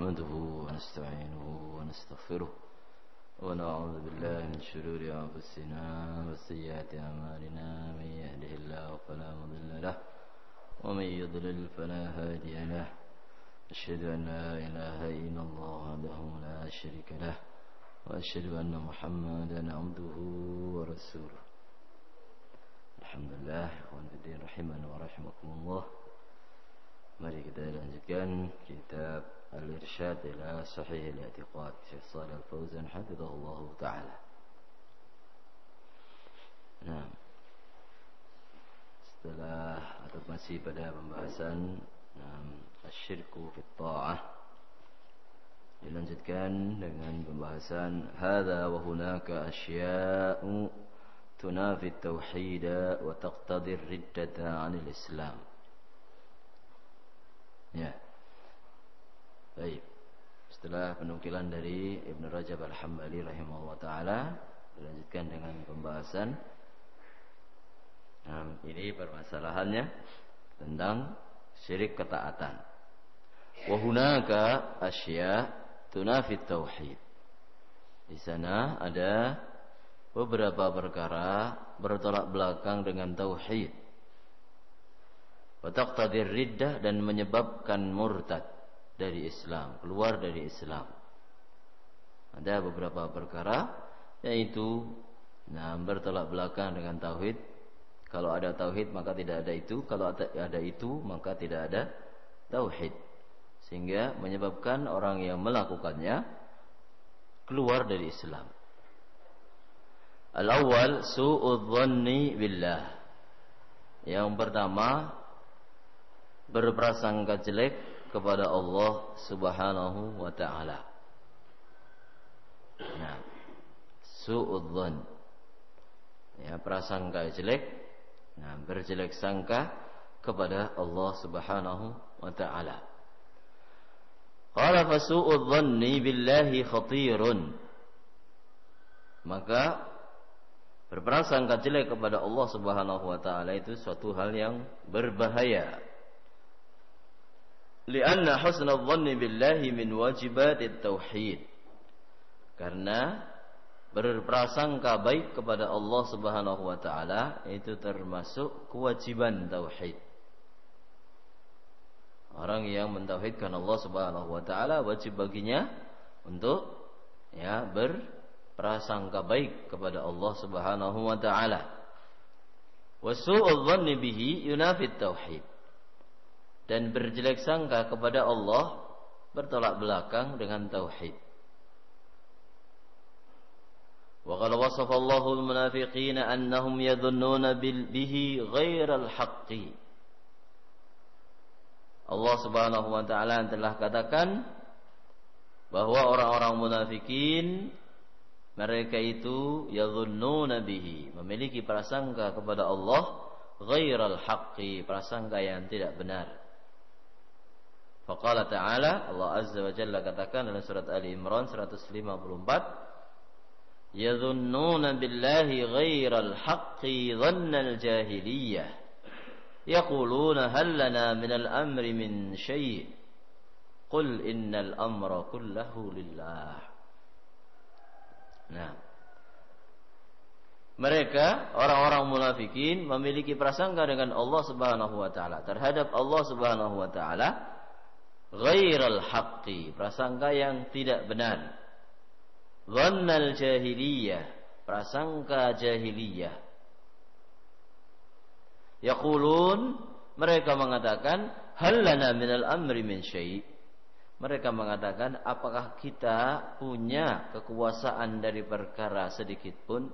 نحمده ونستعينه ونستغفره ونعوذ بالله من شرور أنفسنا وسيئات أعمالنا من يهده الله فلا مضل له ومن يضلل فلا هادي له أشهد أن لا إله إلا الله وحده لا شريك له وأشهد أن محمدا عبده ورسوله. Alhamdulillah, ikhwan fillah rahimani wa rahimakumullah. Mari kita lanjutkan kitab Al-Irsyad ila Sahih Al-I'tiqad Syekh Shalih Al-Fauzan hafizahullah taala. Nah, setelah atau masih pada pembahasan asyirku fit ta'ah, dilanjutkan dengan pembahasan hadza wa hunaka asya'u tunafi at-tauhid wa taqtadi ar-riddata 'anil Islam. Ya. Baik. Setelah penukilan dari Ibn Rajab Al-Hambali rahimahullah taala, dilanjutkan dengan pembahasan ini permasalahannya tentang syirik ketaatan. Wa hunaka asya' tunafi tauhid. Di sana ada beberapa perkara bertolak belakang dengan tauhid. Wa taqtadir riddah, dan menyebabkan murtad dari Islam, keluar dari Islam. Ada beberapa perkara yaitu bertolak belakang dengan tauhid. Kalau ada tauhid maka tidak ada itu, kalau ada itu maka tidak ada tauhid. Sehingga menyebabkan orang yang melakukannya keluar dari Islam. Al-awwal su'udz dhanni billah. Yang pertama, berprasangka jelek kepada Allah Subhanahu wa taala. Nah, su'udz dhann. Ya, prasangka jelek. Nah, berjelek sangka kepada Allah Subhanahu wa taala. Qala fa su'udz dhanni billahi khatirun. Maka berprasangka jelek kepada Allah Subhanahu wa taala itu suatu hal yang berbahaya. Lianna husnul dhanni billahi min wajibatit tauhid. Karena berprasangka baik kepada Allah Subhanahu wa taala itu termasuk kewajiban tauhid. Orang yang mentauhidkan Allah Subhanahu wa taala wajib baginya untuk berprasangka baik kepada Allah Subhanahu wa taala. Wa su'udz dhanni bihi yunafit tauhid. Dan berjelek sangka kepada Allah bertolak belakang dengan tauhid. Wa qad wasafa Allahu al-munafiqina annahum yadhunnuna bihi ghairal haqqi. Allah Subhanahu wa taala telah katakan bahwa orang-orang munafikin mereka itu yadhunnuna bihi, memiliki prasangka kepada Allah ghairal haqqi, prasangka yang tidak benar. Faqala ta'ala, Allah Azza wa Jalla katakan dalam surat Ali Imran 154, yadhunnuna billahi ghairal haqqi dhannal jahiliyah yaquluna hal lana minal amri min syai' qul innal amra kullahu lillah. Nah, mereka orang-orang munafikin memiliki prasangka dengan Allah Subhanahu wa taala, terhadap Allah Subhanahu wa taala ghairal haqqi, prasangka yang tidak benar. Dhannal jahiliyah, prasangka jahiliyah. Yaqulun, mereka mengatakan hal lana minal amri min syai'. Mereka mengatakan apakah kita punya kekuasaan dari perkara sedikit pun?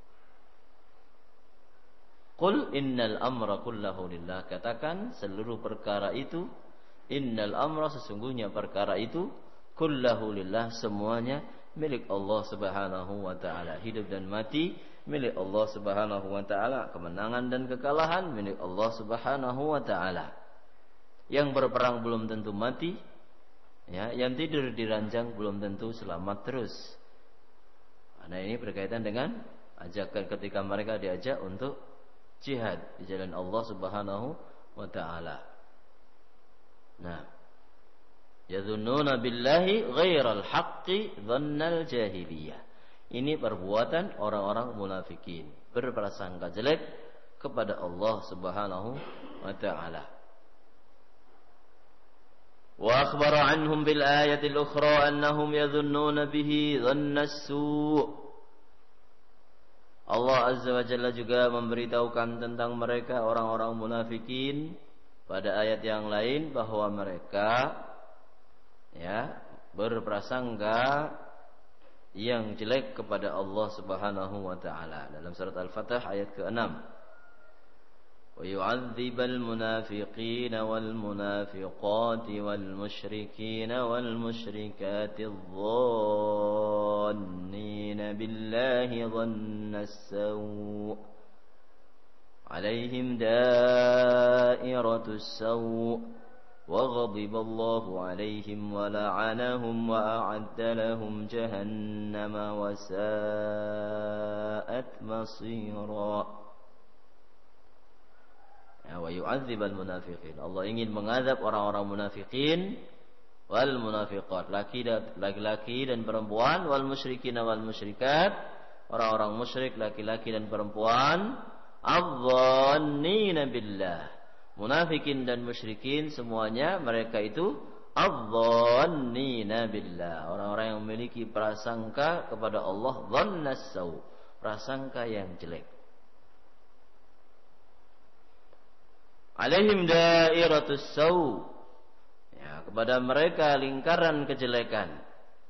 Qul innal amra kullahu lillah, katakan seluruh perkara itu, innal amra, sesungguhnya perkara itu, kullahu lillah, semuanya milik Allah Subhanahu wa taala. Hidup dan mati milik Allah Subhanahu wa taala, kemenangan dan kekalahan milik Allah Subhanahu wa taala. Yang berperang belum tentu mati, yang tidur di ranjang belum tentu selamat terus. Nah, ini berkaitan dengan ajakan ketika mereka diajak untuk jihad di jalan Allah Subhanahu wa taala. Nah, Yadhunnuna billahi ghairal haqqi dhannal jahiliyah. Ini perbuatan orang-orang munafikin, berprasangka jelek kepada Allah Subhanahu wa taala. Wa akhbara anhum bil ayatil ukhra annahum yadhunnuna bihi dhannas su'. Allah Azza wa Jalla juga memberitahukan tentang mereka orang-orang munafikin pada ayat yang lain bahwa mereka berprasangka yang jelek kepada Allah Subhanahu wa taala. Dalam surat Al-Fatah ayat ke-6. Wa yu'adzibal munafiqina wal munafiqati wal musyrikina wal musyrikati dhannina billahi dhannas saw'. Alaihim dairatus saw'. وغضب الله عليهم ولعنهم وأعد لهم جهنم وساءت مصيرا. ويعذب المنافقين. Allah ingin mengazab orang-orang munafikin wal munafiqat, laki-laki dan perempuan, wal musyrikin wal musyrikat, orang-orang musyrik laki-laki dan perempuan, adh-dhannina billah. Munafikin dan musyrikin semuanya mereka itu adh-dhannina billah, orang-orang yang memiliki prasangka kepada Allah, dhannas saw', prasangka yang jelek. Alaihim dairatus saw', kepada mereka lingkaran kejelekan.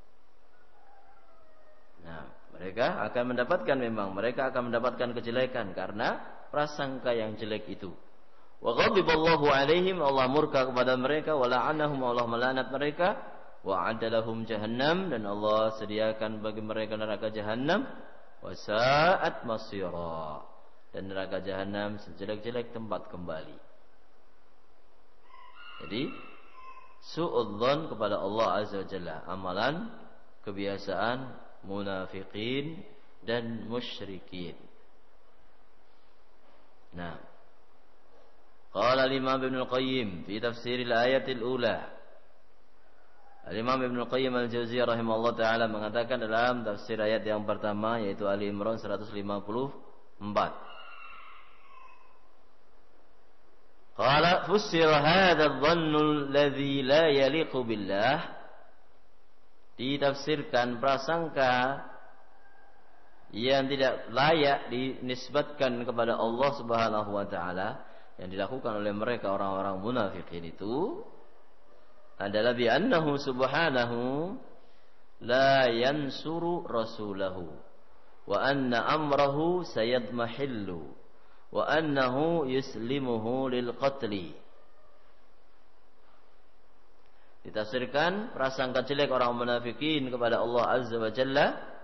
Nah, mereka akan mendapatkan kejelekan karena prasangka yang jelek itu. Wa ghadiballahu alaihim, Allah murka kepada mereka, wa la'anahum, Allah melaknat mereka, wa adalahum jahannam, dan Allah sediakan bagi mereka neraka jahannam, wa sa'at masira, dan neraka jahannam sejelek-jelek tempat kembali. Jadi su'udzon kepada Allah Azza wa Jalla, amalan kebiasaan munafikin dan musyrikin. Nah, qala al-Imam Ibnu Al-Qayyim fi tafsir al-ayat al-ula. Al-Imam Ibnu Al-Qayyim Al-Jauziyah rahimahullah taala mengatakan dalam tafsir ayat yang pertama, yaitu Ali Imran 154. Qala fussira hadha adh-dhannu alladhi la yaliqu billah. Ditafsirkan prasangka yang tidak layak dinisbatkan kepada Allah Subhanahu wa taala, yang dilakukan oleh mereka orang-orang munafikin itu adalah bi annahu subhanahu la yansuru rasulahu wa anna amrahu sayadmahillu wa annahu yuslimuhu lil qatli. Ditafsirkan prasangka jelek orang munafikin kepada Allah Azza wa Jalla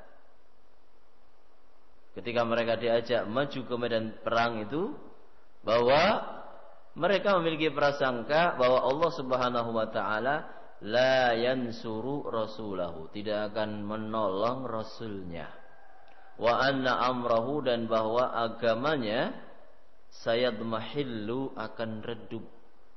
ketika mereka diajak maju ke medan perang itu, bahwa mereka memiliki prasangka bahwa Allah Subhanahu wa taala la yansuru rasulahu, tidak akan menolong rasulnya, wa anna amrahu, dan bahwa agamanya sayadmahillu, akan redup,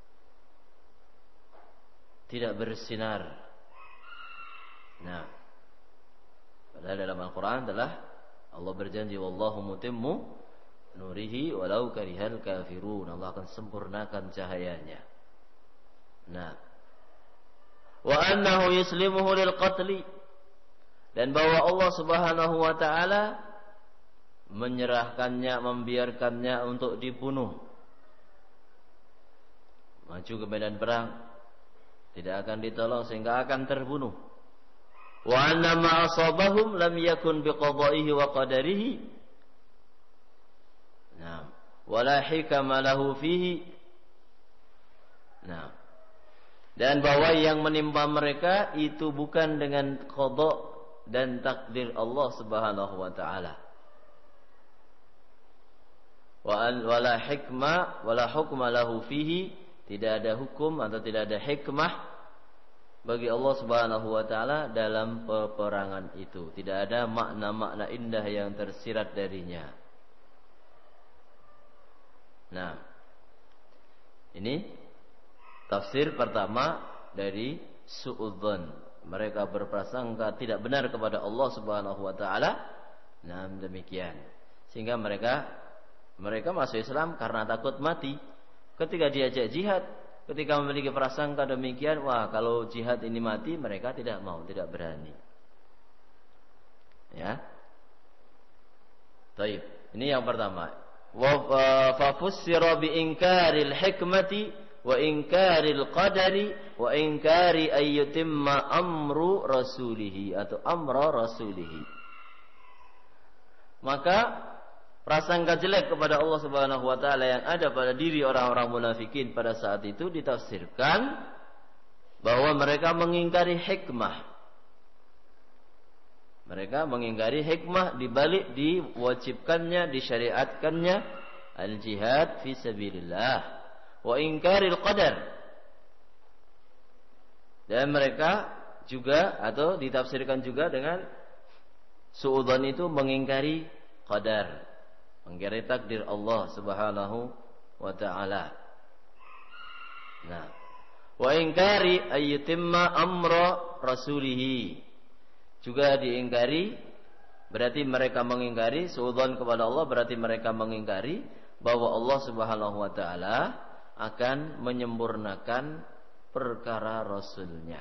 tidak bersinar. Nah, padahal dalam Al-Quran adalah Allah berjanji, wallahu mutimmu nurihi walau karihal kafirun, Allah akan sempurnakan cahayanya. Nah, wa annahu yuslimuhu lil qatli, dan bahwa Allah Subhanahu wa taala menyerahkannya, membiarkannya untuk dibunuh, maju ke medan perang, tidak akan ditolong sehingga akan terbunuh. Wa anna ma asabahum lam yakun biqada'ihi wa qadarihi. Nah, wala hikama lahu fihi. Nah, dan bahwa yang menimpa mereka itu bukan dengan qada dan takdir Allah Subhanahu wa taala. Wala hikmah wala hukma lahu fihi, tidak ada hukum atau tidak ada hikmah bagi Allah Subhanahu wa taala dalam peperangan itu. Tidak ada makna-makna indah yang tersirat darinya. Nah, ini tafsir pertama dari su'udzon. Mereka berprasangka tidak benar kepada Allah Subhanahu wa taala. Nah, demikian. Sehingga mereka masuk Islam karena takut mati. Ketika diajak jihad, ketika memiliki prasangka demikian, wah, kalau jihad ini mati, mereka tidak mau, tidak berani. Ya. Baik, ini yang pertama. Fa fussira bi inkaril hikmati wa inkaril qadari wa inkari ayyutimma amru rasulihi atau amra rasulihi. Maka prasangka jelek kepada Allah Subhanahu wa taala yang ada pada diri orang-orang munafikin pada saat itu ditafsirkan bahwa mereka mengingkari hikmah. Mereka mengingkari hikmah di balik diwajibkannya, disyariatkannya al-jihad fi sabilillah wa ingkaril qadar. Dan mereka juga atau ditafsirkan juga dengan suudzon itu mengingkari qadar, mengingkari takdir Allah Subhanahu wa taala. Nah, wa ingkari ayyutimma amra rasulihi juga diingkari, berarti mereka mengingkari suudzon kepada Allah, berarti mereka mengingkari bahwa Allah Subhanahu wa taala akan menyempurnakan perkara Rasulnya,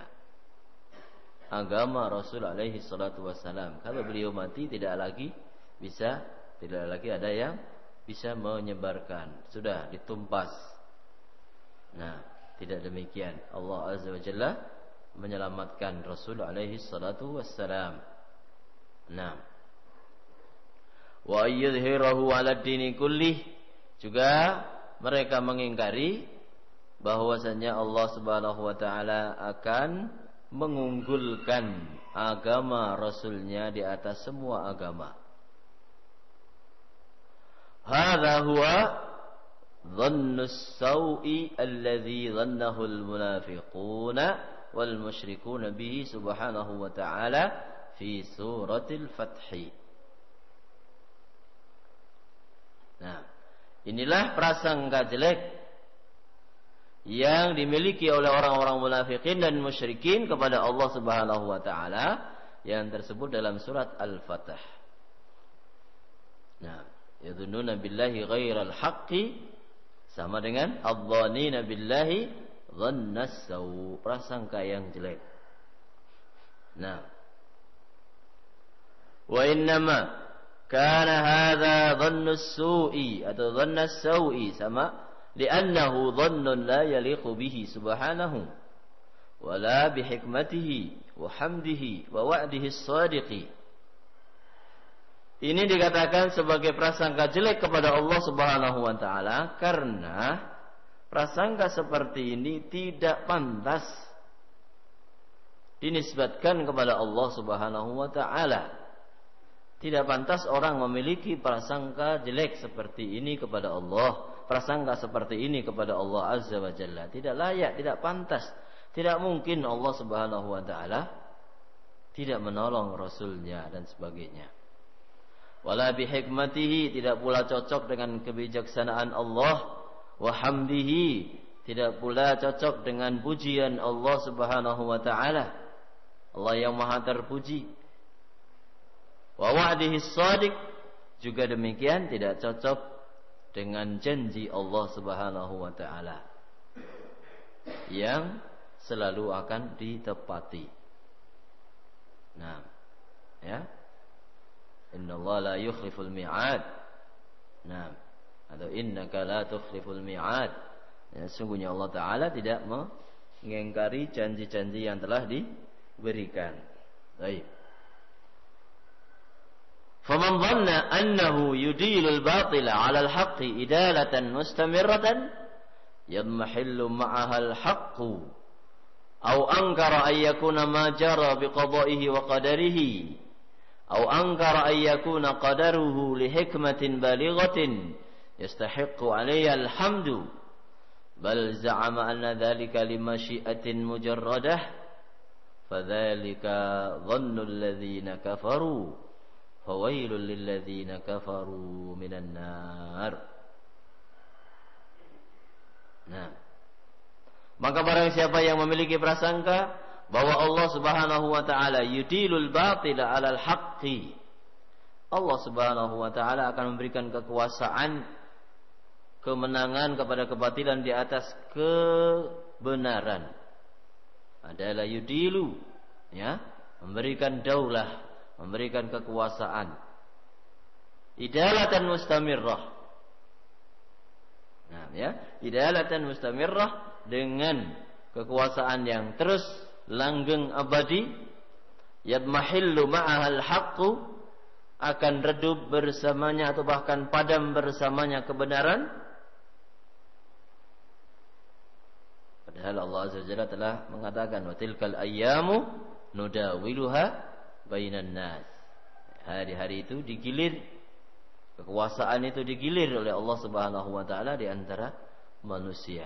agama Rasul alaihi salatu wassalam. Kalau beliau mati tidak lagi ada yang bisa menyebarkan, sudah ditumpas. Nah, tidak demikian. Allah azza wa jalla menyelamatkan Rasul alaihi salatu wassalam. Nah, wa yudhhirahu 'ala dini kullih, juga mereka mengingkari bahwasanya Allah Subhanahu wa taala akan mengunggulkan agama Rasulnya di atas semua agama. Hadza huwa dhannus sau'i alladhi dhannahu al-munafiquna wal musyrikuna bihi subhanahu wa ta'ala fi suratil Fath. Nah, inilah prasangka jelek yang dimiliki oleh orang-orang munafikin dan musyrikin kepada Allah Subhanahu wa taala yang tersebut dalam surat Al-Fath. Nah, yadhunnuna billahi ghairal haqqi sama dengan adh-dhannina billahi dhannas sau, prasangka yang jelek. Nah, wa innama kana hadza dhannus su'i atau dhannas sau'i sama li'annahu dhannun la yaliqu bihi subhanahu wa la bihikmatihi wa hamdihi wa wa'dihi as-sadiqi. Ini dikatakan sebagai prasangka jelek kepada Allah Subhanahu wa taala karena prasangka seperti ini tidak pantas dinisbatkan kepada Allah Subhanahu wa taala. Tidak pantas orang memiliki prasangka jelek seperti ini kepada Allah, prasangka seperti ini kepada Allah Azza wa Jalla. Tidak layak, tidak pantas. Tidak mungkin Allah Subhanahu wa taala tidak menolong Rasulnya dan sebagainya. Wala bihikmatihi, tidak pula cocok dengan kebijaksanaan Allah. Wa hamdihi, tidak pula cocok dengan pujian Allah Subhanahu wa taala, Allah yang maha terpuji. Wa wa'dihi shadiq, juga demikian tidak cocok dengan janji Allah Subhanahu wa taala yang selalu akan ditepati. Nah, ya. Innallaha la yukhliful mi'ad. Nah, atau innaka la tukhliful mi'ad. Ya, sungguhnya Allah taala tidak mengingkari janji-janji yang telah diberikan. Baik. Faman dhanna annahu yudilul batila 'ala al-haqqi idalatan mustamirratan yadmahillu ma'aha al-haqqu aw ankara ay yakuna ma jara biqada'ihi wa qadarihi aw ankara ay yakuna qadaruhu li hikmatin balighatin yastahiqqu 'alayha al-hamdu bal za'ama anna dhalika limasyi'atin mujarradah fadzalika dhannu alladhina kafaru fawailul lilladzina kafaru minan nar. Nah, maka barang siapa yang memiliki prasangka bahwa Allah Subhanahu wa taala yudilul batila 'alal haqqi. Allah Subhanahu wa taala akan memberikan kekuasaan, kemenangan kepada kebatilan di atas kebenaran. Adalah yudilu, ya, memberikan daulah, memberikan kekuasaan. Idalatan mustamirrah. Nah, ya, idalatan mustamirrah, dengan kekuasaan yang terus langgeng abadi. Yadmahillu ma'ahal haqqu, akan redup bersamanya atau bahkan padam bersamanya kebenaran. Padahal Allah Azza wa Jalla telah mengatakan, wa tilkal ayyamu nudawiluha bainan nas. Hari-hari itu digilir, kekuasaan itu digilir oleh Allah Subhanahu wa taala di antara manusia.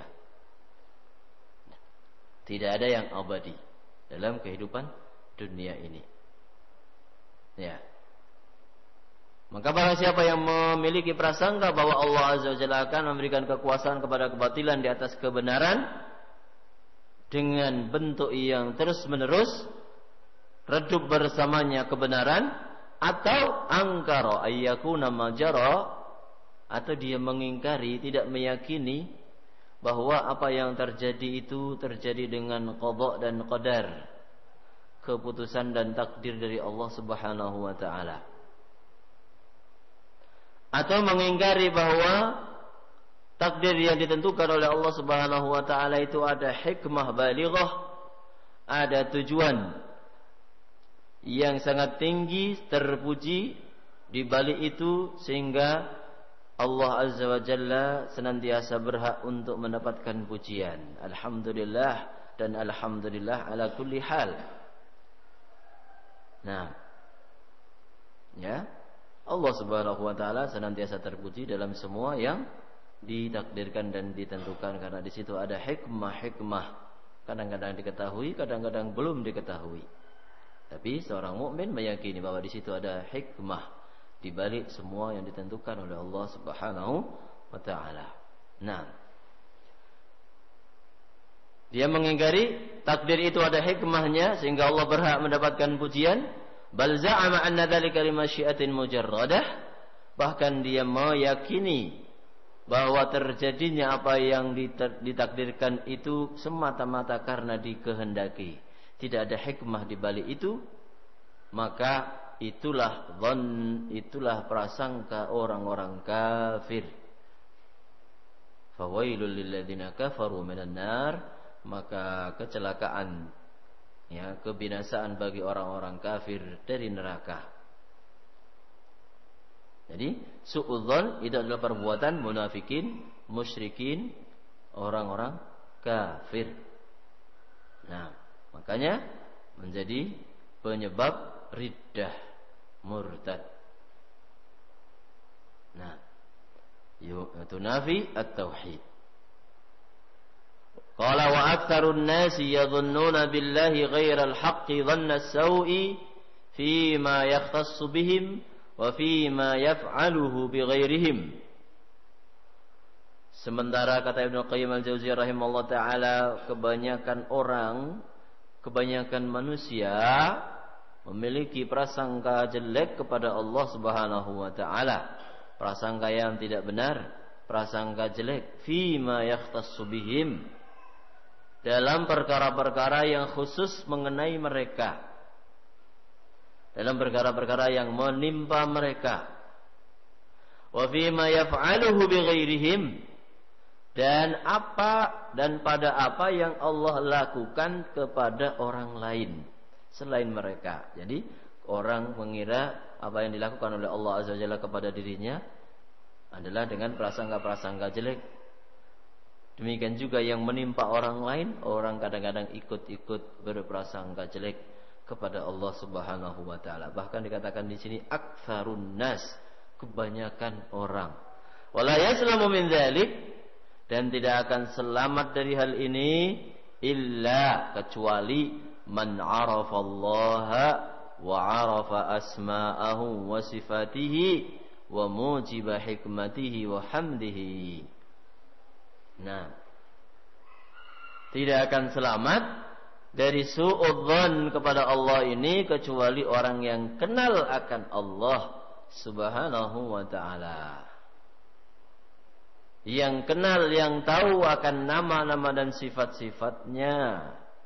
Tidak ada yang abadi dalam kehidupan dunia ini. Ya. Maka barang siapa yang memiliki prasangka bahwa Allah Azza wa Jalla akan memberikan kekuasaan kepada kebatilan di atas kebenaran dengan bentuk yang terus-menerus, redup bersamanya kebenaran, atau angkara ayyakuna majara, atau dia mengingkari, tidak meyakini bahwa apa yang terjadi itu terjadi dengan qada dan qadar, keputusan dan takdir dari Allah Subhanahu wa taala. Atau mengingkari bahwa takdir yang ditentukan oleh Allah Subhanahu wa taala itu ada hikmah balighah, ada tujuan yang sangat tinggi, terpuji di balik itu, sehingga Allah Azza wa Jalla senantiasa berhak untuk mendapatkan pujian. Alhamdulillah dan alhamdulillah ala kulli hal. Nah, ya, Allah Subhanahu wa taala senantiasa terpuji dalam semua yang ditakdirkan dan ditentukan, karena di situ ada hikmah-hikmah. Kadang-kadang diketahui, kadang-kadang belum diketahui. Tapi seorang mukmin meyakini bahwa di situ ada hikmah di balik semua yang ditentukan oleh Allah Subhanahu wa taala. Nah, dia mengingkari takdir itu ada hikmahnya sehingga Allah berhak mendapatkan pujian. Bal za'ama anna dzalika limasyiatin mujarradah, bahkan dia meyakini bahwa terjadinya apa yang ditakdirkan itu semata-mata karena dikehendaki, tidak ada hikmah di balik itu. Maka itulah prasangka orang-orang kafir. Fawailul lilladzina kafaru minan nar, maka kecelakaan, ya, kebinasaan bagi orang-orang kafir dari neraka. Jadi su'udzon itu adalah perbuatan munafikin, musyrikin, orang-orang kafir. Nah, makanya menjadi penyebab riddah, murtad. Nah, tunafi at-tauhid. Qala wa aktsarun nasi yadhunnuna billahi ghairal haqqi dhanna as-sau'i fi ma yakhtassu bihim wa fi ma yaf'aluhu bi ghairihim. Sementara kata Ibnu Qayyim al-Jauziyah rahimahullah taala, kebanyakan manusia memiliki prasangka jelek kepada Allah Subhanahu wa taala, prasangka yang tidak benar, prasangka jelek fi ma yakhtassu bihim, dalam perkara-perkara yang khusus mengenai mereka, dalam perkara-perkara yang menimpa mereka. Wa fi ma yaf'aluhu bi ghairihim, dan pada apa yang Allah lakukan kepada orang lain selain mereka. Jadi orang mengira apa yang dilakukan oleh Allah Azza wa Jalla kepada dirinya adalah dengan prasangka-prasangka jelek. Demikian juga yang menimpa orang lain, orang kadang-kadang ikut-ikut berprasangka jelek kepada Allah Subhanahu wa taala. Bahkan dikatakan di sini aktsarun nas, kebanyakan orang. Wala yaslamu min dzalik, dan tidak akan selamat dari hal ini illa, kecuali man 'arafa Allah wa 'arafa asma'ahu wa sifatihi wa mujiba hikmatihi wa hamdihi. Nah, tidak akan selamat dari suudzon kepada Allah ini kecuali orang yang kenal akan Allah Subhanahu wa ta'ala. Yang kenal, yang tahu akan nama-nama dan sifat-sifatnya,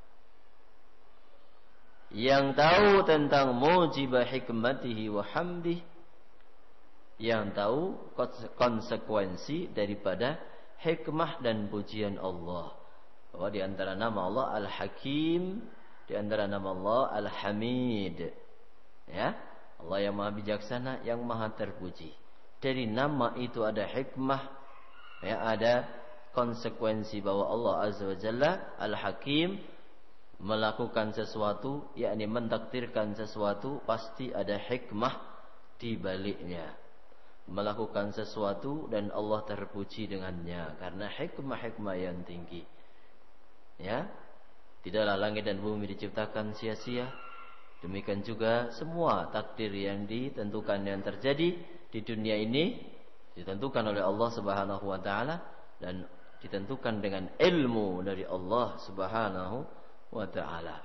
yang tahu tentang mujibah hikmatihi wa hamdih, yang tahu konsekuensi daripada hikmah dan pujian Allah. Bahwa di antara nama Allah Al-Hakim, di antara nama Allah Al-Hamid. Ya, Allah yang Maha Bijaksana, yang Maha Terpuji. Dari nama itu ada hikmah, ya, ada konsekuensi bahwa Allah Azza wa Jalla Al-Hakim melakukan sesuatu, yakni mentakdirkan sesuatu, pasti ada hikmah di baliknya. Melakukan sesuatu dan Allah terpuji dengannya karena hikmah-hikmah yang tinggi. Ya, tidaklah langit dan bumi diciptakan sia-sia. Demikian juga semua takdir yang ditentukan yang terjadi di dunia ini ditentukan oleh Allah Subhanahu wa ta'ala dan ditentukan dengan ilmu dari Allah Subhanahu wa ta'ala.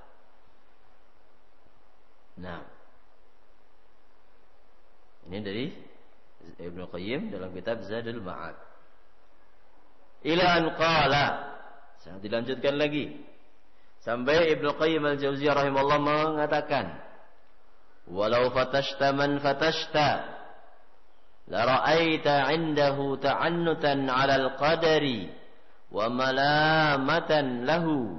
Nah, ini dari Ibnu Qayyim dalam kitab Zadul Ma'ad. Ila an qala, saya dilanjutkan lagi sampai Ibnu Qayyim al-Jauziyah rahimahullah mengatakan, walau fatashta man fatashta la ra'aita 'indahu ta'annutan 'ala al-qadari wa malamatan lahu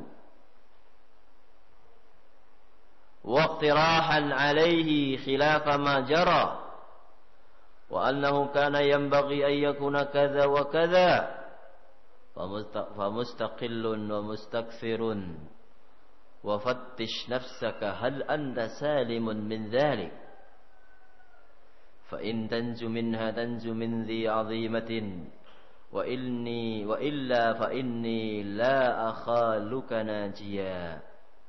wa iqtirahan 'alayhi khilafa ma jara wa annahu kana yanbaghi an yakuna kadza wa kadza famustaqillun wa mustakthirun wa fattish nafsaka hal anta salimun min dhalik fa in tanju minha tanju min dhi 'azimatin wa illa fa inni la akhaluka najiya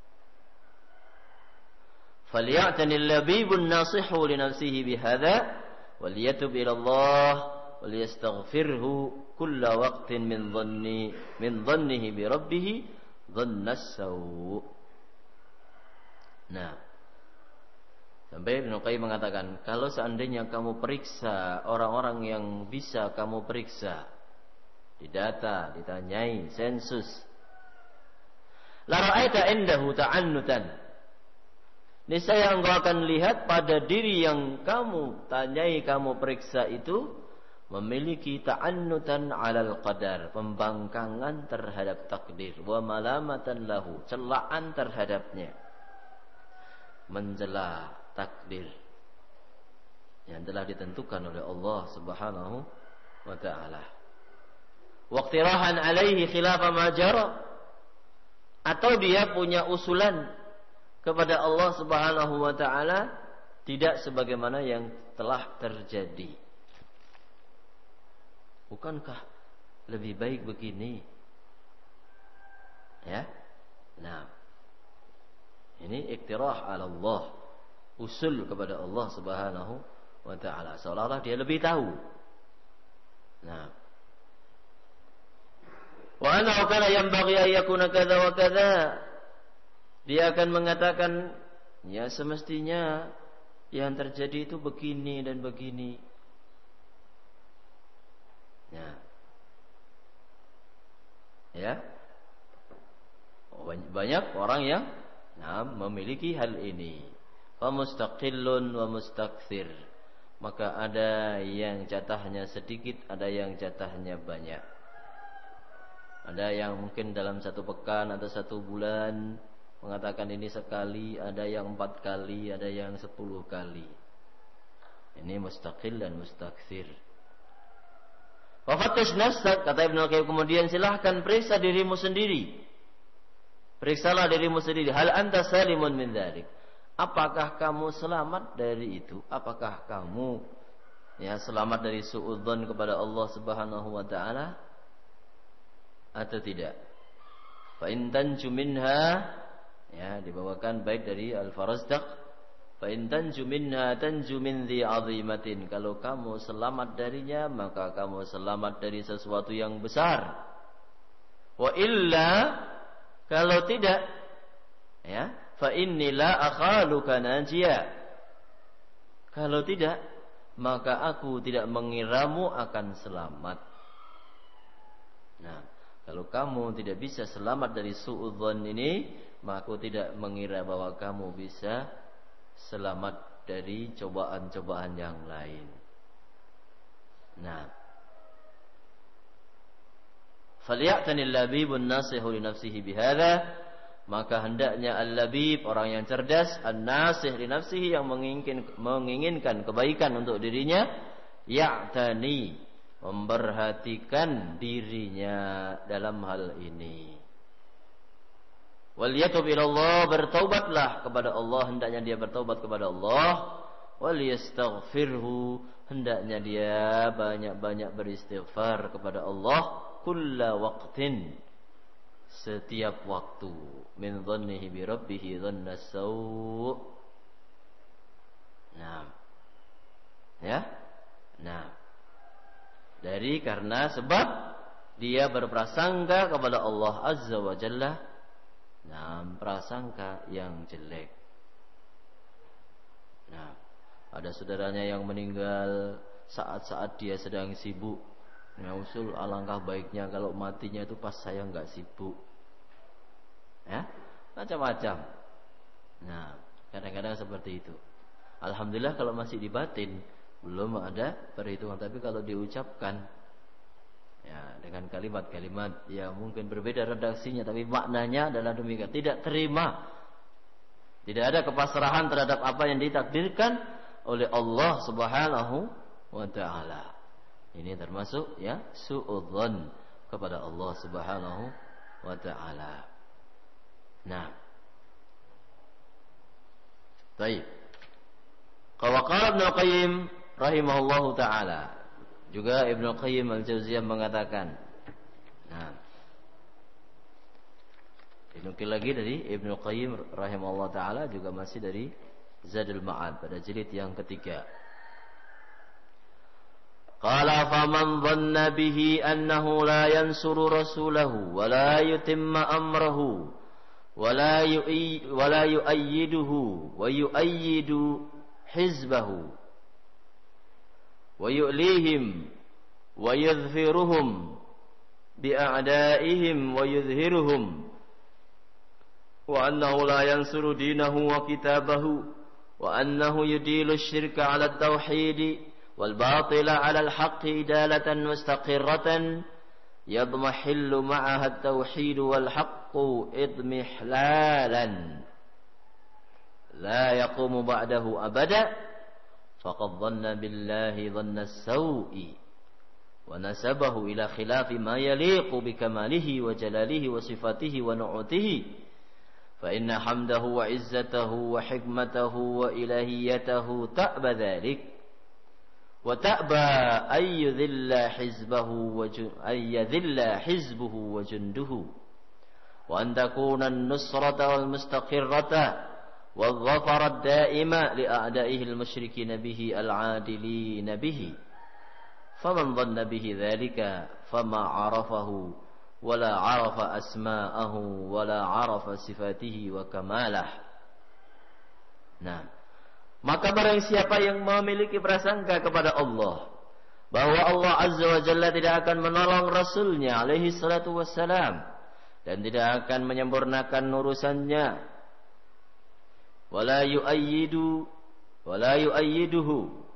falyatani al-labibun nasihu li nafsihi bihadha waliyatub ila Allah waliyastaghfirhu kulla waqtin min dhannihi bi rabbih dhanna as-saw. Nah, sampai Ibnu Qayyim mengatakan, kalau seandainya kamu periksa orang-orang yang bisa kamu periksa, didata, ditanyai, sensus, la ra'aita indahu ta'annutan, niscaya engkau akan lihat pada diri yang kamu tanyai, kamu periksa itu memiliki ta'annutan 'alal qadar, pembangkangan terhadap takdir, wa malamatan lahu, celaan terhadapnya, mencela takdir yang telah ditentukan oleh Allah Subhanahu wa ta'ala. Wa iqtirahan 'alaihi khilafa ma jara, atau dia punya usulan kepada Allah Subhanahu wa ta'ala tidak sebagaimana yang telah terjadi. Bukankah lebih baik begini? Ya. Nah, ini iktirah ala Allah, usul kepada Allah Subhanahu wa ta'ala, seolah-olah dia lebih tahu. Nah, wa annahu kana yanbaghi an yakuna kadza wa kadza, dia akan mengatakan, ya semestinya yang terjadi itu begini dan begini. Ya, banyak orang yang memiliki hal ini. Fa mustaqillun wa mustakthir, maka ada yang jatahnya sedikit, ada yang jatahnya banyak. Ada yang mungkin dalam satu pekan atau satu bulan mengatakan ini sekali, ada yang 4 kali, ada yang 10 kali. Ini mustaqil dan mustakthir. Wa fattish nafsak, kata Ibnu Qayyim kemudian, silahkan periksa dirimu sendiri. Periksalah dirimu sendiri. Hal anta salimun min dzalik. Apakah kamu selamat dari itu? Apakah kamu selamat dari suudzon kepada Allah Subhanahu wa ta'ala atau tidak? Fa in tanju minha, dibawakan baik dari Al-Farazdaq, fa in tanju minha tanju min dhi 'azimatin, kalau kamu selamat darinya maka kamu selamat dari sesuatu yang besar. Wa illa, kalau tidak, Ya, fa inni la akhaluka najia. Kalau tidak, maka aku tidak mengiramu akan selamat. Nah, kalau kamu tidak bisa selamat dari suudzon ini, maka aku tidak mengira bahwa kamu bisa selamat dari cobaan-cobaan yang lain. Nah, falya'tanil labibun nasihu li nafsihi bihadza, maka hendaknya al-labib, orang yang cerdas, an-nasih li nafsihi, yang menginginkan kebaikan untuk dirinya, ya'tani, memperhatikan dirinya dalam hal ini. Wal yatub ila Allah, bertaubatlah kepada Allah, hendaknya dia bertaubat kepada Allah. Wal yastaghfirhu, hendaknya dia banyak-banyak beristighfar kepada Allah. Kulla waqtin, setiap waktu. Min dhannihi bi rabbih dhanna saw'. Nah, ya, nah, karena sebab dia berprasangka kepada Allah Azza wa Jalla, nah, prasangka yang jelek. Nah, ada saudaranya yang meninggal saat-saat dia sedang sibuk. Nah, usul alangkah baiknya kalau matinya itu pas saya nggak sibuk. Ya, macam-macam. Nah, kadang-kadang seperti itu. Alhamdulillah kalau masih di batin belum ada perhitungan, tapi kalau diucapkan ya dengan kalimat-kalimat yang mungkin berbeda redaksinya, tapi maknanya adalah demikian, tidak terima, tidak ada kepasrahan terhadap apa yang ditakdirkan oleh Allah Subhanahu wa taala. Ini termasuk ya suudzon kepada Allah Subhanahu wa taala. Nah, baik. Qala Ibnu Qayyim rahimahullahu taala, juga Ibnu Qayyim al-Jauziyah mengatakan, nah, dinukil lagi dari Ibnu Qayyim rahimahullahu taala, juga masih dari Zadul Ma'ad pada jilid yang ketiga. Qala faman dhanna bihi annahu la yansuru rasulahu wa la yutimma amrahu wa la yu'ayyiduhu wa yu'ayyidu hizbahu wa yu'lihim wa yudhhiruhum bi'a'daihim wa yudhhiruhum wa annahu la yansuru dinahu wa kitabahu wa annahu yudilu syirka 'ala at-tauhid wal batila 'ala al-haqqi idalatan mustaqirratan yadmahillu ma'aha at-tauhid wal haqqu idmihlalan la yaqumu ba'dahu abada faqad dhanna billahi dhanna as-saw'i wa nasabahu ila khilafi ma yaliqu bi kamalihi wa jalalihi wa sifatihi wa nu'utihi fa inna hamdahu wa izzatahu wa hikmatahu wa ilahiyatahu ta'ba dhalik wa ta'ba ayyudhilla hizbahu wa junduhu wa an takuna an-nusrata wal mustaqirrata والظفر الدائم لأعدائه المشركين به العادلين به فمن ظن به ذلك فما عرفه ولا عرف أسماءه ولا عرف صفاته وكماله. Nah, maka barang siapa yang memiliki prasangka kepada Allah bahwa Allah Azza wa Jalla tidak akan menolong Rasulnya alaihi salatu wassalam dan tidak akan menyempurnakan urusannya, wala yu'ayyiduhu,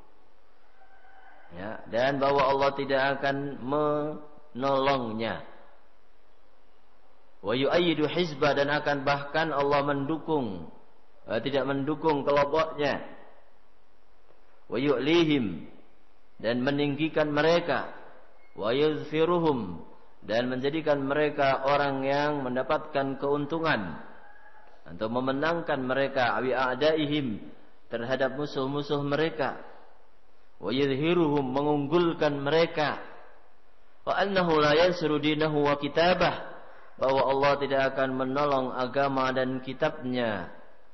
ya, dan bahwa Allah tidak akan menolongnya, wa yu'ayyidu hizbah, dan akan bahkan Allah tidak mendukung kelompoknya, wa yu'lihim, dan meninggikan mereka, wa yuzfiruhum, dan menjadikan mereka orang yang mendapatkan keuntungan untuk memenangkan mereka, bi'a'daihim, terhadap musuh-musuh mereka, wa yudhiruhum, mengunggulkan mereka, wa annahu la yansuru dinahu wa kitabah, bahwa Allah tidak akan menolong agama dan kitabnya,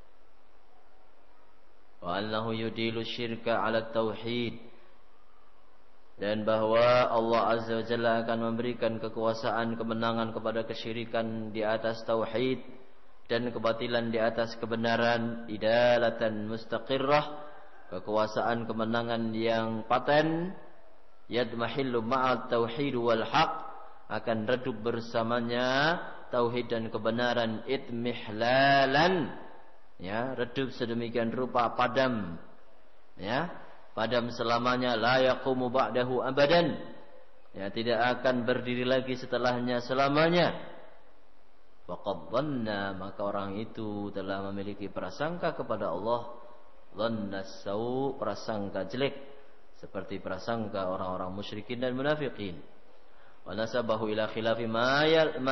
wa annahu yudilu syirka 'ala tauhid, dan bahwa Allah Azza wa Jalla akan memberikan kekuasaan, kemenangan kepada kesyirikan di atas tauhid, dan kebatilan di atas kebenaran, idalatan mustaqirrah, kekuasaan kemenangan yang paten, yadmahillu ma'at tauhid wal haq, akan redup bersamanya tauhid dan kebenaran, itmihlalan, ya, redup sedemikian rupa, padam, ya, padam selamanya, la yaqumu ba'dahu abadan, ya, tidak akan berdiri lagi setelahnya selamanya. Faqad dhanna, maka orang itu telah memiliki prasangka kepada Allah, dhanna sau, prasangka jelek, seperti prasangka orang-orang musyrikin dan munafikin. Wa nasabahu ila khilafi ma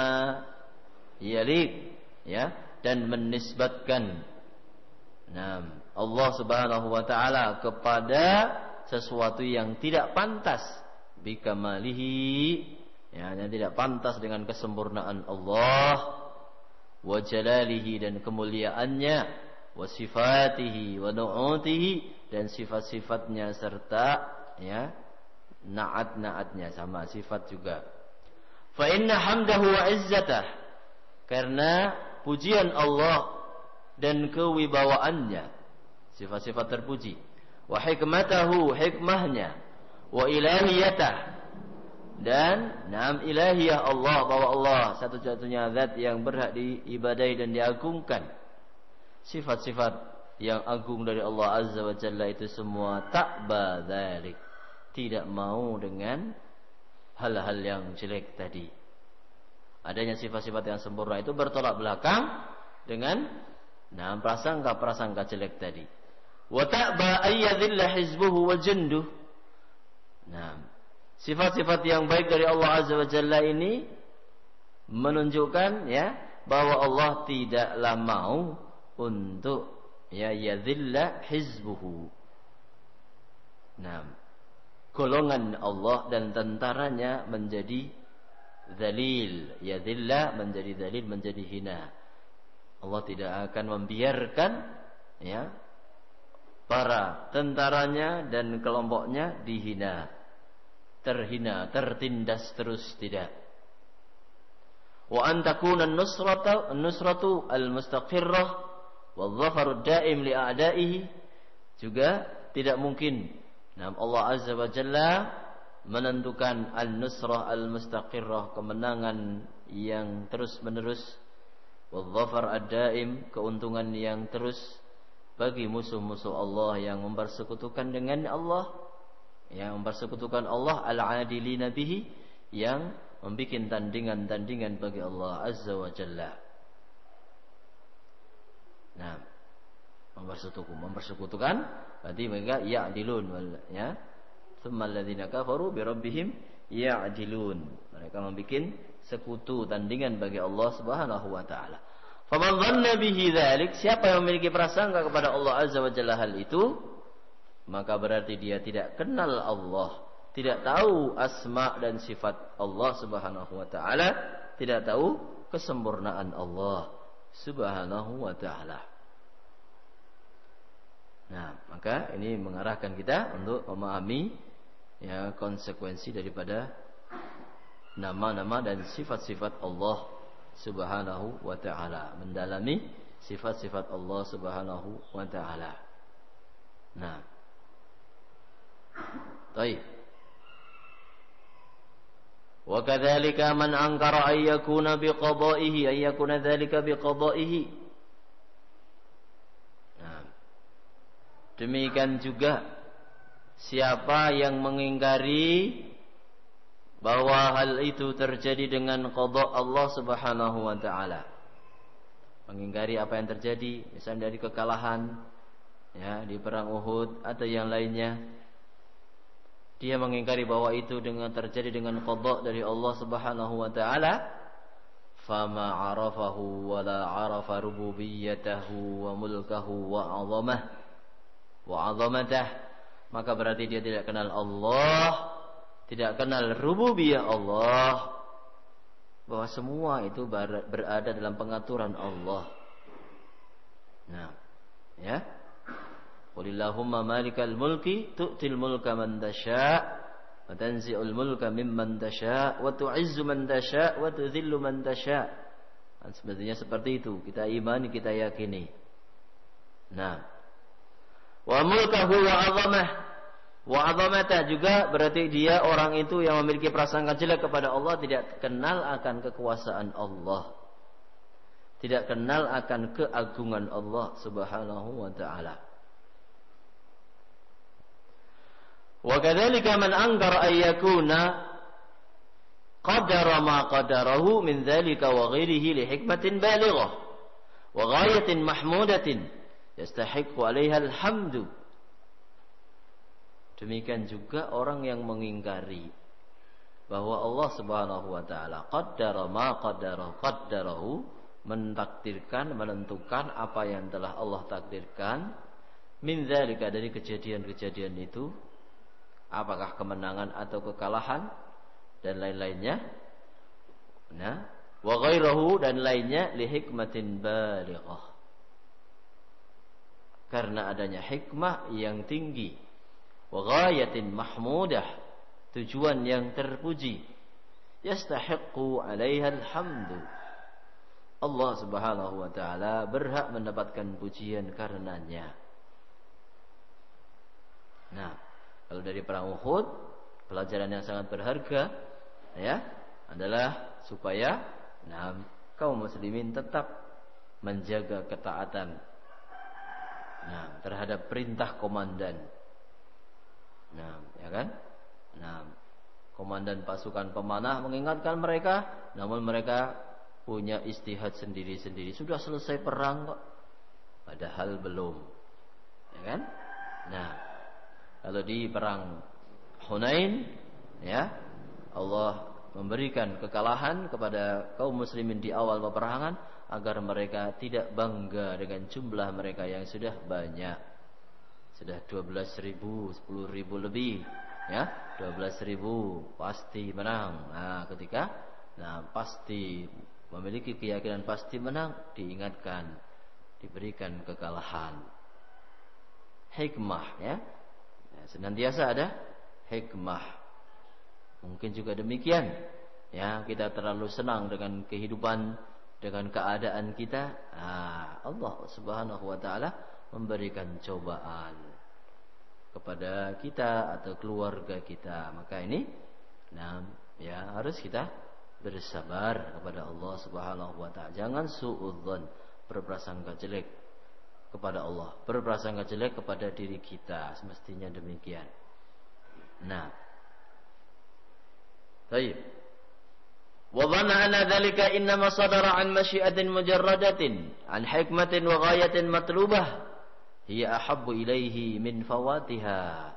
yalik, ya, dan menisbatkan Allah Subhanahu wa taala kepada sesuatu yang tidak pantas, bikamalihi, ya, yang tidak pantas dengan kesempurnaan Allah, wa jalalihi, dan kemuliaannya, wa sifatihi wa nu'utihi, dan sifat-sifatnya serta, ya, naat-naatnya, sama sifat juga. Fa inna hamdahu wa izzatah, karena pujian Allah dan kewibawaannya, sifat-sifat terpuji, wa hikmatahu, hikmahnya, wa ilahiyatah, dan ilahiyah Allah, bahwa Allah satu-satunya zat yang berhak diibadahi dan diagungkan. Sifat-sifat yang agung dari Allah Azza wa Jalla itu semua ta'ba dzalik, tidak mau dengan hal-hal yang jelek tadi. Adanya sifat-sifat yang sempurna itu bertolak belakang dengan prasangka-prasangka jelek tadi. Wa ta'ba ayyadhilla hizbuhu wa junduh. Sifat-sifat yang baik dari Allah Azza wa Jalla ini menunjukkan, ya, bahwa Allah tidaklah mau untuk, ya, yadhilla hizbuhu, golongan Allah dan tentaranya menjadi dzalil, yadhilla menjadi dzalil, menjadi hina. Allah tidak akan membiarkan, ya, para tentaranya dan kelompoknya dihina, terhina, tertindas terus, tidak. Wa an takuna an-nusratu al-mustaqirrah wadh-dhafaru ad-da'im li a'da'ihi, juga tidak mungkin Allah Azza wa Jalla menentukan an-nusrah al-mustaqirrah, kemenangan yang terus-menerus, wadh-dhafar ad-da'im, keuntungan yang terus, bagi musuh-musuh Allah yang mempersekutukan dengan Allah, yang mempersekutukan Allah, al-adilina bihi, yang membikin tandingan-tandingan bagi Allah Azza wa Jalla. Mempersekutukan berarti mereka ya'dilun, ya. Tsumma alladziina kafaru bi rabbihim ya'dilun. Mereka membikin sekutu, tandingan bagi Allah Subhanahu wa taala. Faman dhanna bihi dzalik, siapa yang memiliki prasangka kepada Allah Azza wa Jalla hal itu, maka berarti dia tidak kenal Allah, tidak tahu asma dan sifat Allah Subhanahu wa taala, tidak tahu kesempurnaan Allah Subhanahu wa taala. Maka ini mengarahkan kita untuk memahami, ya, konsekuensi daripada nama-nama dan sifat-sifat Allah Subhanahu wa taala, mendalami sifat-sifat Allah Subhanahu wa taala. Baik. Wa kadzalika man ankara ay yakuna biqada'ihi, ay yakuna dzalika biqada'ihi. Demikian juga siapa yang mengingkari bahwa hal itu terjadi dengan qada Allah Subhanahu wa taala. Mengingkari apa yang terjadi, misalnya dari kekalahan, ya, di perang Uhud atau yang lainnya. Dia mengingkari bahwa itu terjadi dengan qada dari Allah Subhanahu wa taala, fama arafahu wa la arafa rububiyyatahu wa mulkahu wa 'azamatah, maka berarti dia tidak kenal Allah, tidak kenal rububiyah Allah, bahwa semua itu berada dalam pengaturan Allah. Ya. Qulillahumma malikal mulki tu'til mulka man tasha' wa tanzi'ul mulka mimman tasha' wa tu'izzu man tasha' wa tudhillu man tasha'. Dan sebetulnya seperti itu, kita imani, kita yakini. Nah, wa mulkahu wa 'azamah. Wa 'azamata juga berarti dia orang itu yang memiliki prasangka jelek kepada Allah, tidak kenal akan kekuasaan Allah. Tidak kenal akan keagungan Allah Subhanahu wa taala. Wa kadzalika man anqara ay yakuna qadara ma qadarahu min dzalika wa ghairihi li hikmatin balighah wa ghayatin mahmudatin yastahiqqu 'alaiha alhamdu. Demikian juga orang yang mengingkari bahwa Allah Subhanahu wa taala qaddara ma qaddarahu, mentakdirkan, menentukan apa yang telah Allah takdirkan, min dzalika, dari kejadian-kejadian itu, apakah kemenangan atau kekalahan dan lain-lainnya. Nah, wa ghairahu, dan lainnya, li hikmatin balighah, karena adanya hikmah yang tinggi, wa ghayatin mahmudah, tujuan yang terpuji, yastahiqqu 'alaiha alhamdu, Allah Subhanahu wa taala berhak mendapatkan pujian karenanya. Nah, kalau dari perang Uhud, pelajaran yang sangat berharga ya adalah supaya kaum muslimin tetap menjaga ketaatan terhadap perintah komandan. Ya kan? Komandan pasukan pemanah mengingatkan mereka, namun mereka punya istihad sendiri-sendiri. Sudah selesai perang kok, padahal belum. Ya kan? Kalau di perang Hunain, ya, Allah memberikan kekalahan kepada kaum muslimin di awal peperangan agar mereka tidak bangga dengan jumlah mereka yang sudah banyak. Sudah 12.000, 10.000 lebih, ya. 12.000 pasti menang. Ketika pasti memiliki keyakinan pasti menang, diingatkan, diberikan kekalahan. Hikmah, ya. Senantiasa ada hikmah. Mungkin juga demikian, ya, kita terlalu senang dengan kehidupan, dengan keadaan kita, Allah Subhanahu wa taala memberikan cobaan kepada kita atau keluarga kita. Maka ini ya harus kita bersabar kepada Allah Subhanahu wa taala. Jangan suudzon, berprasangka jelek kepada Allah, berprasangka jelek kepada diri kita, semestinya demikian. Baik. Wa dhanna anna dzalika innama sadara an masyiatin mujarradatin an hikmatin wa ghayatin matlubah hiya ahabbu ilaihi min fawatiha.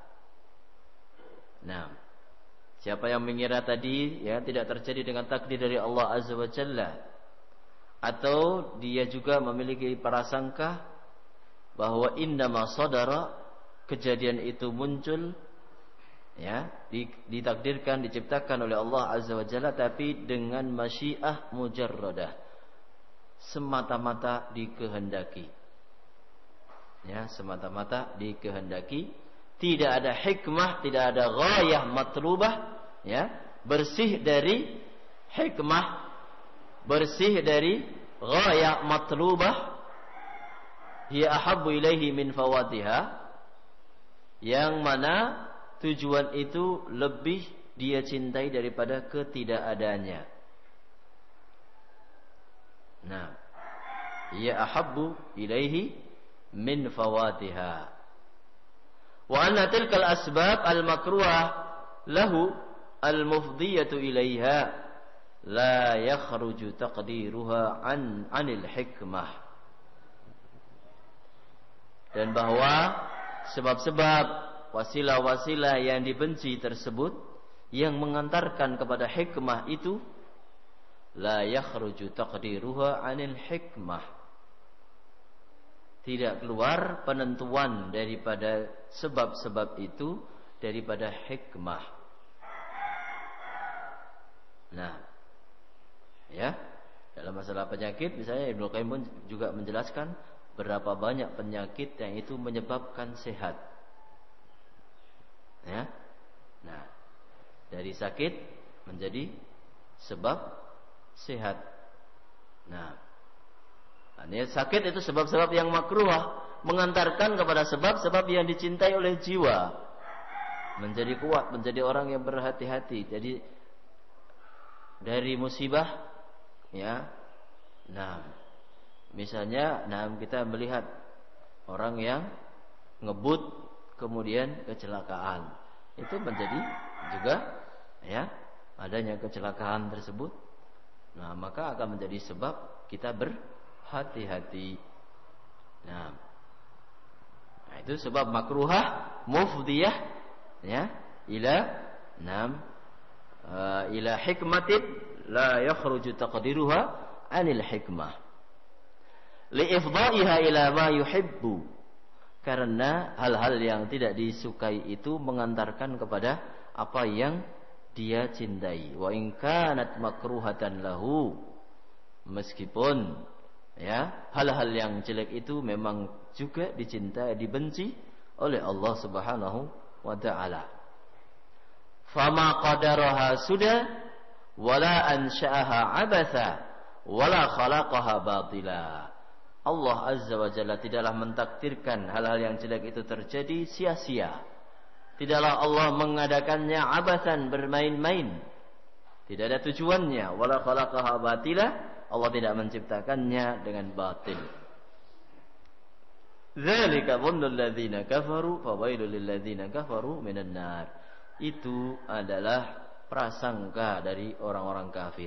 Siapa yang mengira tadi, ya, tidak terjadi dengan takdir dari Allah Azza wa Jalla, atau dia juga memiliki prasangka bahwa innama sadara, kejadian itu muncul, ya, ditakdirkan, diciptakan oleh Allah Azza wa Jalla, tapi dengan masyiah mujarradah, semata-mata dikehendaki, ya, semata-mata dikehendaki, tidak ada hikmah, tidak ada ghayah matlubah, ya, bersih dari hikmah, bersih dari ghayah matlubah, hiya ahabbu ilaihi min fawatiha, yang mana tujuan itu lebih dia cintai daripada ketidakadanya. Hiya ahabbu ilaihi min fawatiha. Wa anna tilkal asbab al-makruhah lahu al-mufdiyatu ilaiha la yakhruju taqdiruha anil hikmah. Dan bahwa sebab-sebab, wasilah-wasilah yang dibenci tersebut, yang mengantarkan kepada hikmah itu, la yakhruju taqdiruha anil hikmah, tidak keluar penentuan daripada sebab-sebab itu daripada hikmah. Ya, dalam masalah penyakit misalnya Ibnu Qayyim pun juga menjelaskan berapa banyak penyakit yang itu menyebabkan sehat. Ya. Dari sakit menjadi sebab sehat. Nah, niat sakit itu sebab-sebab yang makruh, mengantarkan kepada sebab-sebab yang dicintai oleh jiwa, menjadi kuat, menjadi orang yang berhati-hati. Jadi dari musibah, ya. Nah, misalnya, kita melihat orang yang ngebut kemudian kecelakaan, itu menjadi juga, ya, adanya kecelakaan tersebut. Nah, maka akan menjadi sebab kita berhati-hati. Nah, itu sebab makruhah mufdiyah, ya, ila hikmatin la yakhruju taqdiruha anil hikmah li ifdaiha ila ma yuhibbu, karena hal-hal yang tidak disukai itu mengantarkan kepada apa yang dia cintai. Wa in kanat makruhatan lahu, meskipun, ya, hal-hal yang jelek itu memang juga dicintai, dibenci oleh Allah Subhanahu wa taala. Fama qadaraha sudah wala ansha'aha abatha wala khalaqaha batila. Allah Azza wa Jalla tidaklah mentakdirkan hal-hal yang jelek itu terjadi sia-sia. Tidaklah Allah mengadakannya abathan, bermain-main. Tidak ada tujuannya. Wala khalaqaha batila, Allah tidak menciptakannya dengan batil. Dzalika dhannul ladzina kafaru fawailul lil ladzina kafaru minan nar. Itu adalah prasangka dari orang-orang kafir.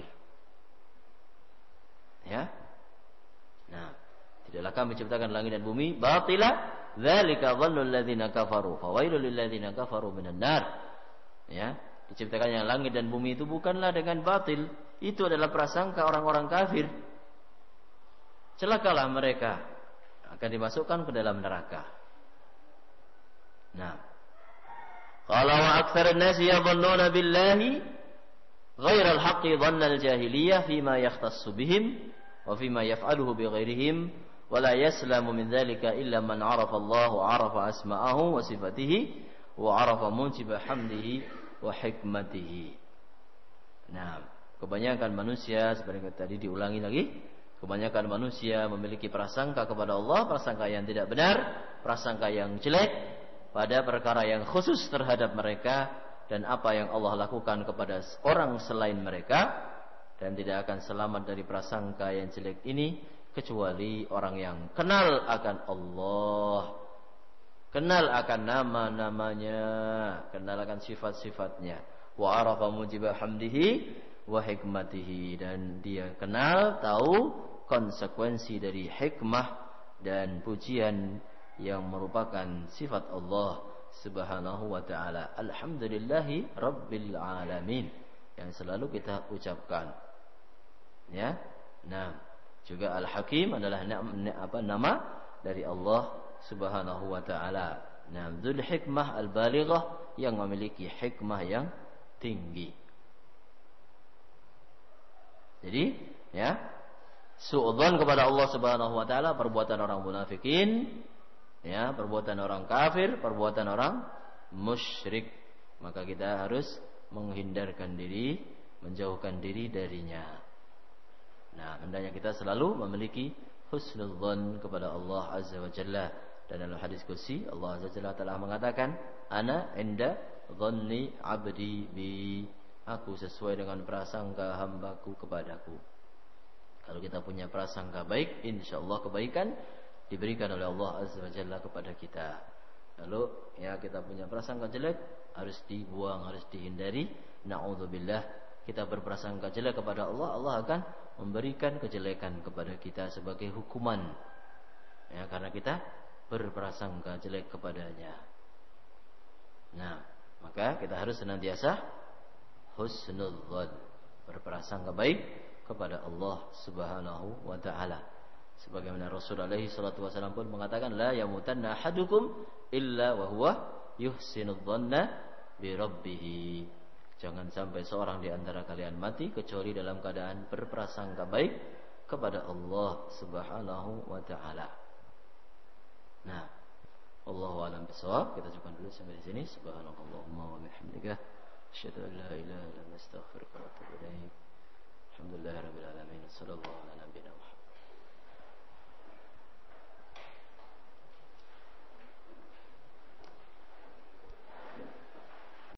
Ya. Nah, tidaklah kami ciptakan langit dan bumi batila, dzalika dhannul ladzina kafaru fawailul lil ladzina kafaru minan nar. Ya, diciptakannya langit dan bumi itu bukanlah dengan batil, itu adalah prasangka orang-orang kafir. Celakalah mereka, akan dimasukkan ke dalam neraka. Nah, qala wa aktsarun nasi yadhunnuna billahi ghairal haqqi dhannal jahiliyah fima yakhtassu bihim wa fima yaf'aluhu bighairihim wa la yaslamu min dzalika illa man 'arafa Allah wa 'arafa asma'ahu wa sifatihi wa 'arafa munjiba hamdihi wa hikmatihi. Nah, kebanyakan manusia, seperti yang tadi diulangi lagi, kebanyakan manusia memiliki prasangka kepada Allah, prasangka yang tidak benar, prasangka yang jelek pada perkara yang khusus terhadap mereka dan apa yang Allah lakukan kepada orang selain mereka, dan tidak akan selamat dari prasangka yang jelek ini kecuali orang yang kenal akan Allah, kenal akan nama-namanya, kenal akan sifat-sifatnya, wa arafa mujibah hamdihi wa hikmatihi, dan dia kenal, tahu konsekuensi dari hikmah dan pujian yang merupakan sifat Allah Subhanahu wa taala. Alhamdulillahi rabbil alamin, yang selalu kita ucapkan. Ya. Nah, juga Al-Hakim adalah nama dari Allah Subhanahu wa taala. Nah, Dzul Hikmah Al-Balighah, yang memiliki hikmah yang tinggi. Jadi, ya, suudzon kepada Allah Subhanahu wa taala perbuatan orang munafikin, ya, perbuatan orang kafir, perbuatan orang musyrik. Maka kita harus menghindarkan diri, menjauhkan diri darinya. Nah, hendaknya kita selalu memiliki husnudzon kepada Allah Azza wa Jalla. Dan dalam hadis qudsi Allah Azza wa Jalla telah mengatakan, ana inda dhanni abdi bi, aku sesuai dengan prasangka hambaku kepadaku. Kalau kita punya prasangka baik, insyaallah kebaikan diberikan oleh Allah Azza wa Jalla kepada kita. Lalu, ya, kita punya prasangka jelek, harus dibuang, harus dihindari. Na'udzubillah, kita berprasangka jelek kepada Allah, Allah akan memberikan kejelekan kepada kita sebagai hukuman, ya, karena kita berprasangka jelek kepadanya. Nah, maka kita harus senantiasa husnudzon, berprasangka baik kepada Allah Subhanahu wa taala. Sebagaimana Rasul alaihi salatu wasallam pun mengatakan, la yamutanna ahadukum illa wa huwa yuhsinudzanna bi rabbih. Jangan sampai seorang di antara kalian mati kecuali dalam keadaan berprasangka baik kepada Allah Subhanahu wa taala. Nah, Allahu a'lam bishawab. Kita cukupkan dulu sampai di sini. Subhanakallahumma wa bihamdika asyhadu an la ilaha illa anta astaghfiruka wa atubu ilaik. Alhamdulillahirabbil alamin. Sallallahu ala nabiyina Muhammad.